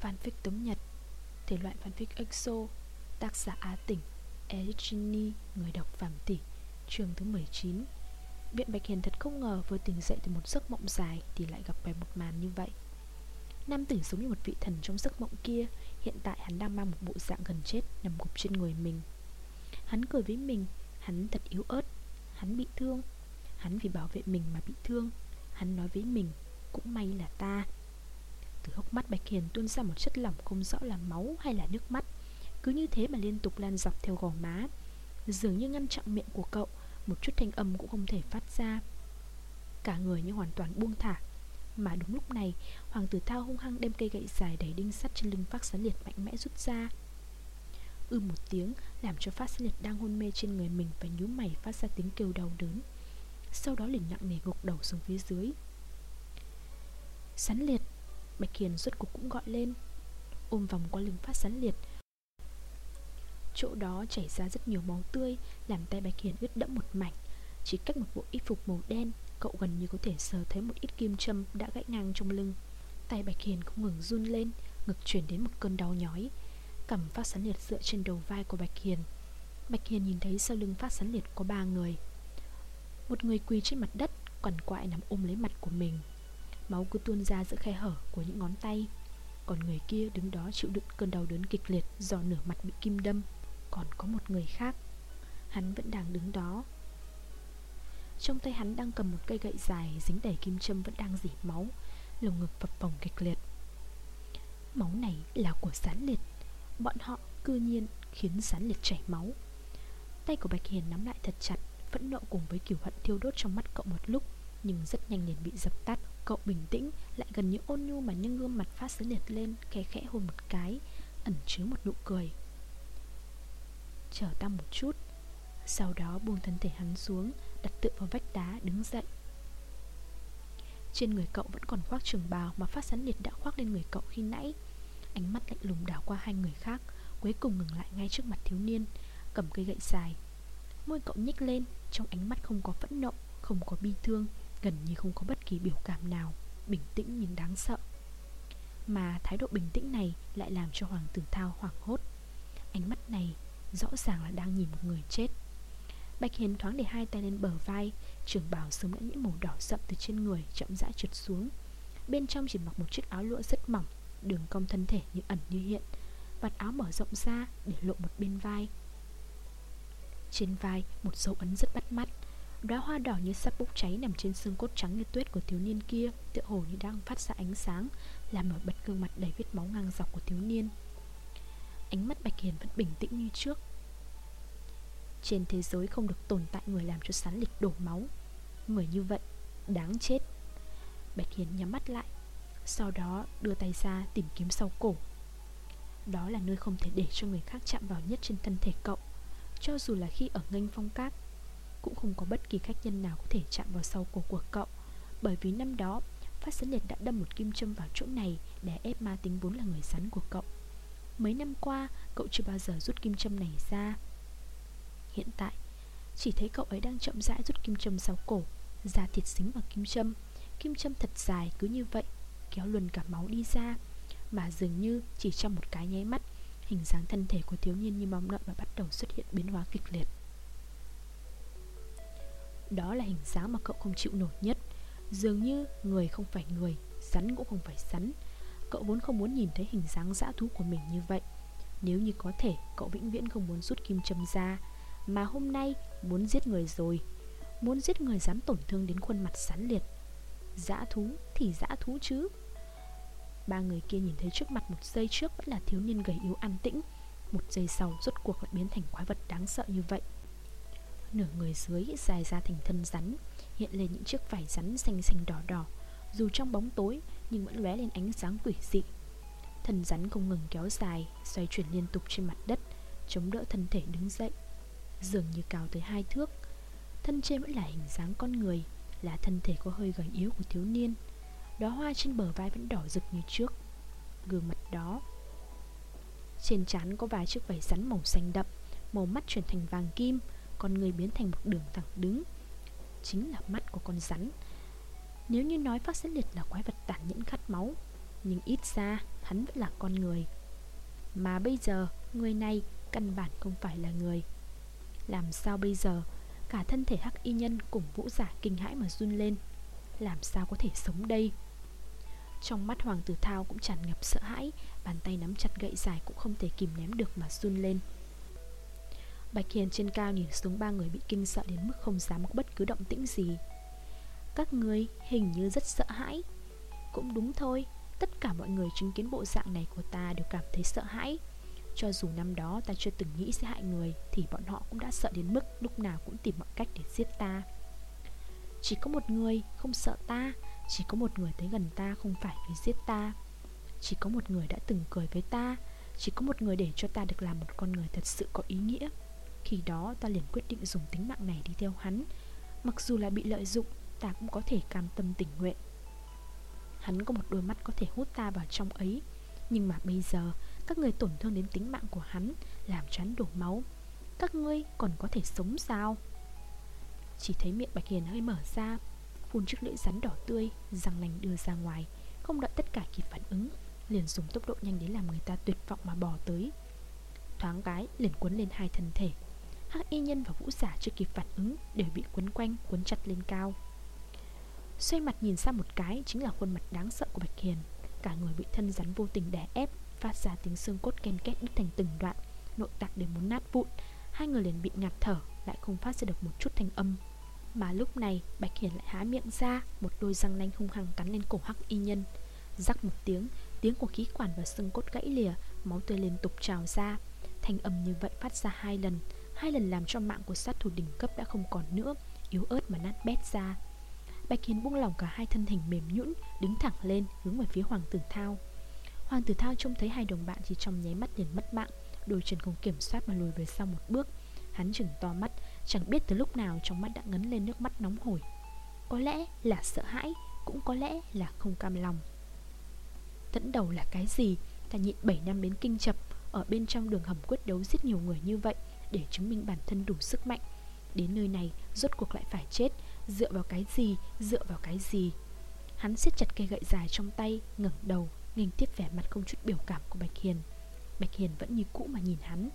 Fanfic Tống Nhật, thể loại fanfic EXO, tác giả Á Tỉnh, Ericini, người đọc Phạm Tỷ. Chương thứ 19. Viện Bạch Hiền thật không ngờ vừa tỉnh dậy từ một giấc mộng dài thì lại gặp phải một màn như vậy. Nam tử giống như một vị thần trong giấc mộng kia. Hiện tại hắn đang mang một bộ dạng gần chết nằm gục trên người mình. Hắn cười với mình. Hắn thật yếu ớt. Hắn bị thương. Hắn vì bảo vệ mình mà bị thương. Hắn nói với mình, cũng may là ta. Từ hốc mắt Bạch Hiền tuôn ra một chất lỏng không rõ là máu hay là nước mắt. Cứ như thế mà liên tục lan dọc theo gò má, dường như ngăn chặn miệng của cậu. Một chút thanh âm cũng không thể phát ra. Cả người như hoàn toàn buông thả. Mà đúng lúc này, Hoàng tử Thao hung hăng đem cây gậy dài đầy đinh sắt trên lưng Phác Sán Liệt mạnh mẽ rút ra. Một tiếng, làm cho Phác Sán Liệt đang hôn mê trên người mình và nhíu mày phát ra tiếng kêu đau đớn. Sau đó liền nặng nề gục đầu xuống phía dưới. Sán Liệt! Bạch Hiền rốt cuộc cũng gọi lên, ôm vòng qua lưng Phác Sán Liệt. Chỗ đó chảy ra rất nhiều máu tươi, làm tay Bạch Hiền ướt đẫm một mảnh. Chỉ cách một bộ y phục màu đen, cậu gần như có thể sờ thấy một ít kim châm đã gãy ngang trong lưng. Tay Bạch Hiền không ngừng run lên, ngực truyền đến một cơn đau nhói. Cầm Phác Sán Liệt dựa trên đầu vai của Bạch Hiền. Bạch Hiền nhìn thấy sau lưng Phác Sán Liệt có 3 người. Một người quỳ trên mặt đất, quằn quại nằm ôm lấy mặt của mình. Máu cứ tuôn ra giữa khe hở của những ngón tay. Còn người kia đứng đó chịu đựng cơn đau đớn kịch liệt do nửa mặt bị kim đâm. Còn có một người khác, hắn vẫn đang đứng đó. Trong tay hắn đang cầm một cây gậy dài dính đầy kim châm vẫn đang rỉ máu. Lồng ngực phập phồng kịch liệt. Máu này là của Sán Liệt. Bọn họ cư nhiên khiến Sán Liệt chảy máu. Tay của Bạch Hiền nắm lại thật chặt. Phẫn nộ cùng với cừu hận thiêu đốt trong mắt cậu một lúc, nhưng rất nhanh liền bị dập tắt. Cậu bình tĩnh, lại gần như ôn nhu mà nâng gương mặt Phác Sán Liệt lên, khẽ khẽ hôn một cái, ẩn chứa một nụ cười. Chờ ta một chút. Sau đó buông thân thể hắn xuống, đặt tựa vào vách đá đứng dậy. Trên người cậu vẫn còn khoác trường bào mà Phác Sán Liệt đã khoác lên người cậu khi nãy. Ánh mắt lạnh lùng đảo qua hai người khác, cuối cùng ngừng lại ngay trước mặt thiếu niên, cầm cây gậy dài. Môi cậu nhếch lên, trong ánh mắt không có phẫn nộ, không có bi thương, gần như không có bất kỳ biểu cảm nào, bình tĩnh nhưng đáng sợ. Mà thái độ bình tĩnh này lại làm cho Hoàng tử Thao hoảng hốt. Ánh mắt này rõ ràng là đang nhìn một người chết. Bạch Hiền thoáng để hai tay lên bờ vai. Trường bào sớm đã nhiễm màu đỏ sậm từ trên người chậm rãi trượt xuống. Bên trong chỉ mặc một chiếc áo lụa rất mỏng, đường cong thân thể như ẩn như hiện. Vạt áo mở rộng ra để lộ một bên vai. Trên vai một dấu ấn rất bắt mắt. Đóa hoa đỏ như sắp bốc cháy nằm trên xương cốt trắng như tuyết của thiếu niên kia, tựa hồ như đang phát ra ánh sáng, làm nổi bật gương mặt đầy vết máu ngang dọc của thiếu niên. Ánh mắt Bạch Hiền vẫn bình tĩnh như trước. Trên thế giới không được tồn tại người làm cho Sán Liệt đổ máu. Người như vậy đáng chết. Bạch Hiền nhắm mắt lại, sau đó đưa tay ra tìm kiếm sau cổ. Đó là nơi không thể để cho người khác chạm vào nhất trên thân thể cậu. Cho dù là khi ở nghênh phong cát, cũng không có bất kỳ khách nhân nào có thể chạm vào sau cổ của cậu. Bởi vì năm đó Phác Sán Liệt đã đâm một kim châm vào chỗ này để ép ma tính vốn là người rắn của cậu. Mấy năm qua cậu chưa bao giờ rút kim châm này ra. Hiện tại chỉ thấy cậu ấy đang chậm rãi rút kim châm sau cổ. Da thịt dính vào kim châm. Kim châm thật dài cứ như vậy kéo luồn cả máu đi ra. Mà dường như chỉ trong một cái nháy mắt, hình dáng thân thể của thiếu niên như mong đợi và bắt đầu xuất hiện biến hóa kịch liệt. Đó là hình dáng mà cậu không chịu nổi nhất. Dường như người không phải người, rắn cũng không phải rắn. Cậu vốn không muốn nhìn thấy hình dáng dã thú của mình như vậy. Nếu như có thể, cậu vĩnh viễn không muốn rút kim châm ra. Mà hôm nay muốn giết người rồi. Muốn giết người dám tổn thương đến khuôn mặt Sán Liệt. Dã thú thì dã thú chứ. Ba người kia nhìn thấy trước mặt một giây trước vẫn là thiếu niên gầy yếu an tĩnh, một giây sau rốt cuộc lại biến thành quái vật đáng sợ như vậy. Nửa người dưới dài ra thành thân rắn, hiện lên những chiếc vảy rắn xanh xanh đỏ đỏ. Dù trong bóng tối nhưng vẫn lóe lên ánh sáng quỷ dị. Thân rắn không ngừng kéo dài, xoay chuyển liên tục trên mặt đất, chống đỡ thân thể đứng dậy, dường như cao tới 2 thước. Thân trên vẫn là hình dáng con người, là thân thể có hơi gầy yếu của thiếu niên. Đóa hoa trên bờ vai vẫn đỏ rực như trước. Gương mặt đó, trên trán có vài chiếc vảy rắn màu xanh đậm, màu mắt chuyển thành vàng kim, con người biến thành một đường thẳng đứng, chính là mắt của con rắn. Nếu như nói Phác Sán Liệt là quái vật tàn nhẫn khát máu, Nhưng ít ra hắn vẫn là con người. Mà bây giờ người này căn bản không phải là người. Làm sao bây giờ? Cả thân thể hắc y nhân cùng vũ giả kinh hãi mà run lên. Làm sao có thể sống đây? Trong mắt Hoàng Tử Thao cũng tràn ngập sợ hãi, bàn tay nắm chặt gậy dài cũng không thể kìm nén được mà run lên. Bạch Hiền trên cao nhìn xuống ba người bị kinh sợ đến mức không dám có bất cứ động tĩnh gì. Các người hình như rất sợ hãi. Cũng đúng thôi, tất cả mọi người chứng kiến bộ dạng này của ta đều cảm thấy sợ hãi. Cho dù năm đó ta chưa từng nghĩ sẽ hại người, thì bọn họ cũng đã sợ đến mức lúc nào cũng tìm mọi cách để giết ta. Chỉ có một người không sợ ta, chỉ có một người tới gần ta không phải vì giết ta, chỉ có một người đã từng cười với ta, chỉ có một người để cho ta được làm một con người thật sự có ý nghĩa. Khi đó ta liền quyết định dùng tính mạng này đi theo hắn. Mặc dù là bị lợi dụng, ta cũng có thể cam tâm tình nguyện. Hắn có một đôi mắt có thể hút ta vào trong ấy. Nhưng mà bây giờ các người tổn thương đến tính mạng của hắn, làm cho hắn đổ máu. Các ngươi còn có thể sống sao? Chỉ thấy miệng Bạch Hiền hơi mở ra, phun chiếc lưỡi rắn đỏ tươi, răng nanh đưa ra ngoài. Không đợi tất cả kịp phản ứng, liền dùng tốc độ nhanh đến làm người ta tuyệt vọng mà bò tới. Thoáng cái liền cuốn lên hai thân thể. Hắc y nhân và vũ giả chưa kịp phản ứng đều bị quấn quanh, quấn chặt lên cao. Xoay mặt nhìn sang một cái chính là khuôn mặt đáng sợ của Bạch Hiền. Cả người bị thân rắn vô tình đè ép, phát ra tiếng xương cốt ken két đứt thành từng đoạn, nội tạng đều muốn nát vụn. Hai người liền bị ngạt thở, lại không phát ra được một chút thanh âm. Mà lúc này Bạch Hiền lại há miệng ra, một đôi răng nanh hung hăng cắn lên cổ hắc y nhân. Rắc một tiếng, tiếng của khí quản và xương cốt gãy lìa, máu tươi liên tục trào ra. Thanh âm như vậy phát ra hai lần làm cho mạng của sát thủ đỉnh cấp đã không còn nữa, yếu ớt mà nát bét ra. Bạch Hiền buông lỏng cả hai thân hình mềm nhũn, đứng thẳng lên hướng về phía Hoàng Tử Thao. Hoàng Tử Thao trông thấy hai đồng bạn chỉ trong nháy mắt liền mất mạng, đôi chân không kiểm soát mà lùi về sau một bước. Hắn chừng to mắt, chẳng biết từ lúc nào trong mắt đã ngấn lên nước mắt nóng hổi. Có lẽ là sợ hãi, cũng có lẽ là không cam lòng. Dẫn đầu là cái gì? Ta nhịn 7 năm đến kinh chập, ở bên trong đường hầm quyết đấu giết nhiều người như vậy, để chứng minh bản thân đủ sức mạnh. Đến nơi này rốt cuộc lại phải chết. Dựa vào cái gì? Dựa vào cái gì? Hắn siết chặt cây gậy dài trong tay, ngẩng đầu nghênh tiếp vẻ mặt không chút biểu cảm của Bạch Hiền. Bạch Hiền vẫn như cũ mà nhìn hắn.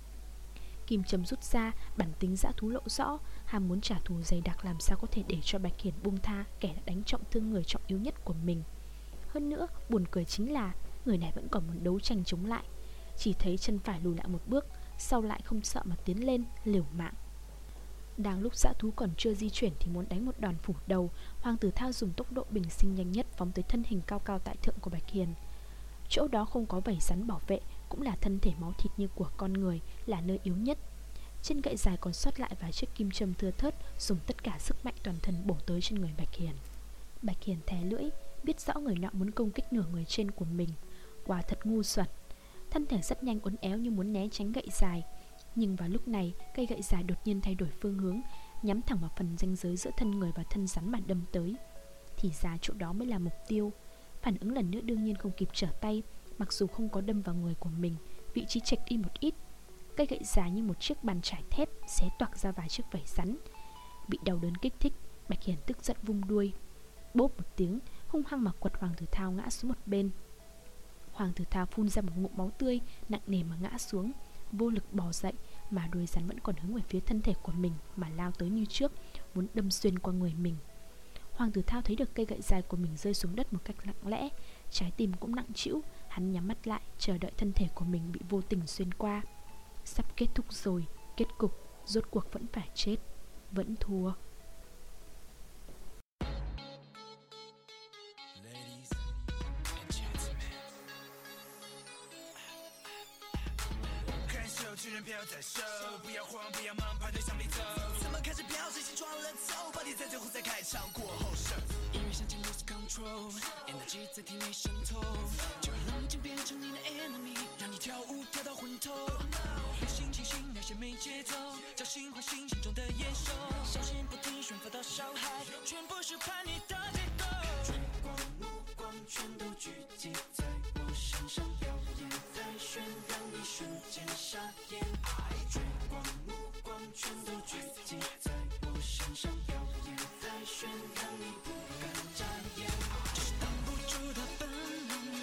Kim châm rút ra, bản tính dã thú lộ rõ, ham muốn trả thù dày đặc làm sao có thể để cho Bạch Hiền buông tha kẻ đã đánh trọng thương người trọng yếu nhất của mình. Hơn nữa, buồn cười chính là người này vẫn còn muốn đấu tranh chống lại. Chỉ thấy chân phải lùi lại một bước, sau lại không sợ mà tiến lên, liều mạng. Đang lúc dã thú còn chưa di chuyển thì muốn đánh một đòn phủ đầu, Hoàng Tử Thao dùng tốc độ bình sinh nhanh nhất phóng tới thân hình cao cao tại thượng của Bạch Hiền. Chỗ đó không có vảy rắn bảo vệ, cũng là thân thể máu thịt như của con người, là nơi yếu nhất. Trên gậy dài còn sót lại vài chiếc kim châm thưa thớt, dùng tất cả sức mạnh toàn thân bổ tới trên người Bạch Hiền. Bạch Hiền thè lưỡi, biết rõ người nọ muốn công kích nửa người trên của mình. Quả thật ngu xuẩn. Thân thể rất nhanh uốn éo như muốn né tránh gậy dài. Nhưng vào lúc này, cây gậy dài đột nhiên thay đổi phương hướng, nhắm thẳng vào phần ranh giới giữa thân người và thân rắn mà đâm tới. Thì ra chỗ đó mới là mục tiêu. Phản ứng lần nữa đương nhiên không kịp trở tay. Mặc dù không có đâm vào người của mình, vị trí chệch đi một ít. Cây gậy dài như một chiếc bàn chải thép xé toạc ra vài chiếc vảy rắn. Bị đau đớn kích thích, Bạch Hiền tức giận vung đuôi. Bốp một tiếng, hung hăng mà quật Hoàng Tử Thao ngã xuống một bên. Hoàng Tử Thao phun ra một ngụm máu tươi, nặng nề mà ngã xuống, vô lực bò dậy, mà đuôi rắn vẫn còn hướng về phía thân thể của mình mà lao tới như trước, muốn đâm xuyên qua người mình. Hoàng Tử Thao thấy được cây gậy dài của mình rơi xuống đất một cách lặng lẽ, trái tim cũng nặng trĩu. Hắn nhắm mắt lại, chờ đợi thân thể của mình bị vô tình xuyên qua. Sắp kết thúc rồi, kết cục rốt cuộc vẫn phải chết, vẫn thua. 在体内渗透，就让冷静变成你的 enemy， 让你跳舞跳到昏头。内心清醒，那些没节奏，叫醒唤醒心中的野兽。小心不停宣发到伤害，全部是叛逆的结构。追光目光全都聚集在我身上，表演在炫，让你瞬间傻眼。追光目光全都聚集在我身上，表演在炫，让你不敢眨眼。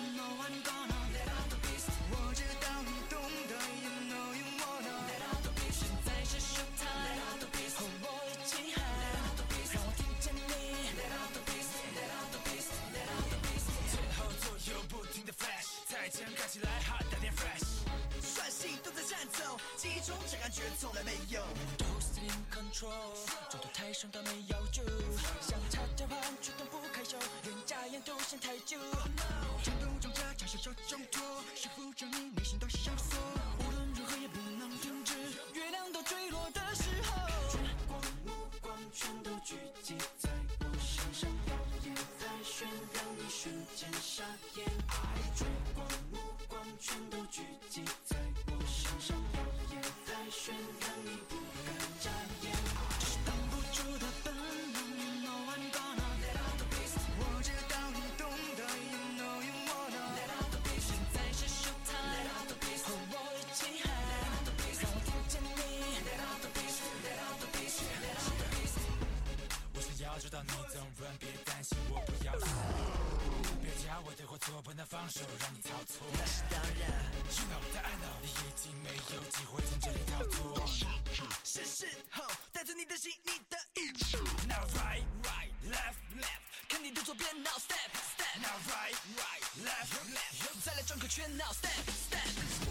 枪看起来 hot 带点 fresh， 帅气都在战斗，记忆中这感觉从来没有。 都是 in control， 重度台上倒没要求，想插交换却动不开手，连假眼都嫌太久。战斗中这将是手中托，束缚着你内心的绳索，无论如何也不能停止。月亮都坠落的时候，月光目光全都聚集在我身上，耀眼在炫，让你瞬间傻眼。月光目光全都聚集在我身上，耀眼在炫，让你不敢眨眼。这是挡不住的本能 ，You know I'm gonna let out the beast。我知道你懂得 ，You know you wanna let out the beast。现在是 show time，let out the beast， 和我一起喊 ，let out the beast， 让我听见你 ，let out the beast，let out the beast，let out the beast。我想要知道你怎么run，别担心，我不要死。别叫我对或错，不能放手，让你操作。 那是当然 You know that I know， 你已经没有机会从这里逃脱。 是时候带着你的心，你的意志。 Now right right left left， 看你的左边 ，Now step step。 Now right right left left， 再来转个圈 ，Now step step。